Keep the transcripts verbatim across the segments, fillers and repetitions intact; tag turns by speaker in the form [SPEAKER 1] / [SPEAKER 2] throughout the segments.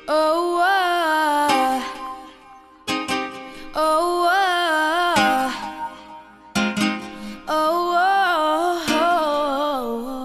[SPEAKER 1] Oh, oh, oh, oh, oh,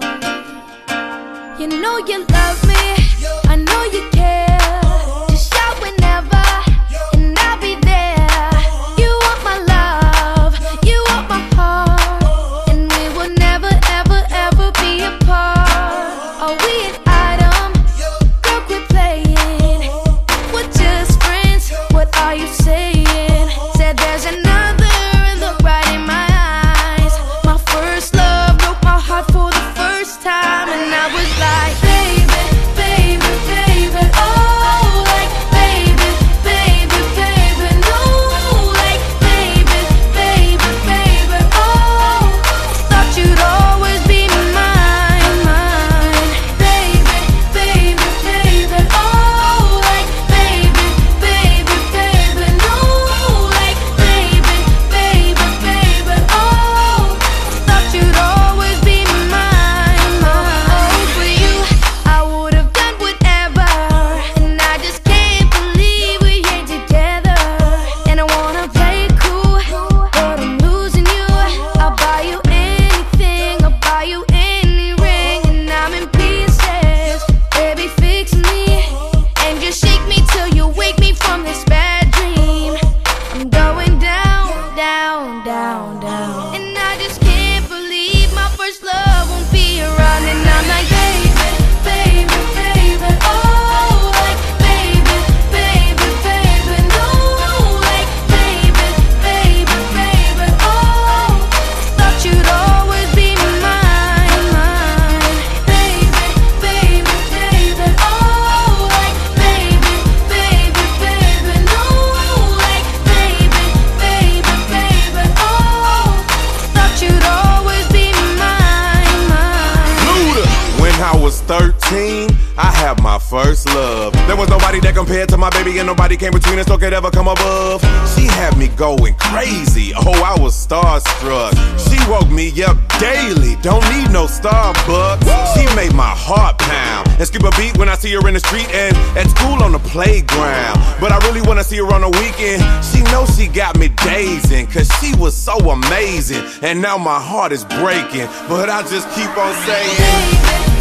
[SPEAKER 1] oh. You know you love me, I know you care. Just shout whenever, and I'll be there. You want my love, you want my heart, and we will never, ever, ever be apart. Are we an item? Girl, quit playing. We're just friends, what are you saying? Said there's another, look right in my eyes. My first love broke my heart for the first time, and I was like, baby, baby, baby, oh, like, baby, baby, baby, no, like, baby, baby, baby, oh, thought you'd always be mine, mine, baby, baby, baby, oh, like, baby, baby, baby, no, like, baby, baby, baby, oh, thought you'd always be mine, mine. For you, I would have done whatever, and I just can't believe we ain't together. And I wanna play it cool, but I'm losing you. I'll buy you anything, I'll buy you any ring, and I'm in pieces. Baby, fix me, and just shake me till you wake me from this bad dream. I'm going down, down, down, down, and I just can't believe my first love won't be around. And I'm like, baby, baby, baby, oh, like, baby, baby, baby, no, like, baby, baby, baby, oh, thought you'd always be mine, mine, baby, baby, baby, oh, like, baby, baby, baby, no, like, baby, baby, baby, oh, thought you'd always be mine, mine.
[SPEAKER 2] Luda. When I was thirteen, I had my first love. There was nobody that compared to my baby, and nobody came between us or could ever come above. She had me going crazy, oh, I was starstruck. She woke me up daily, don't need no Starbucks. She made my heart pound and skip a beat when I see her in the street and at school on the playground. But I really wanna see her on the weekend. She knows she got me dazing, cause she was so amazing. And now my heart is breaking, but I just keep on saying,
[SPEAKER 1] Baby,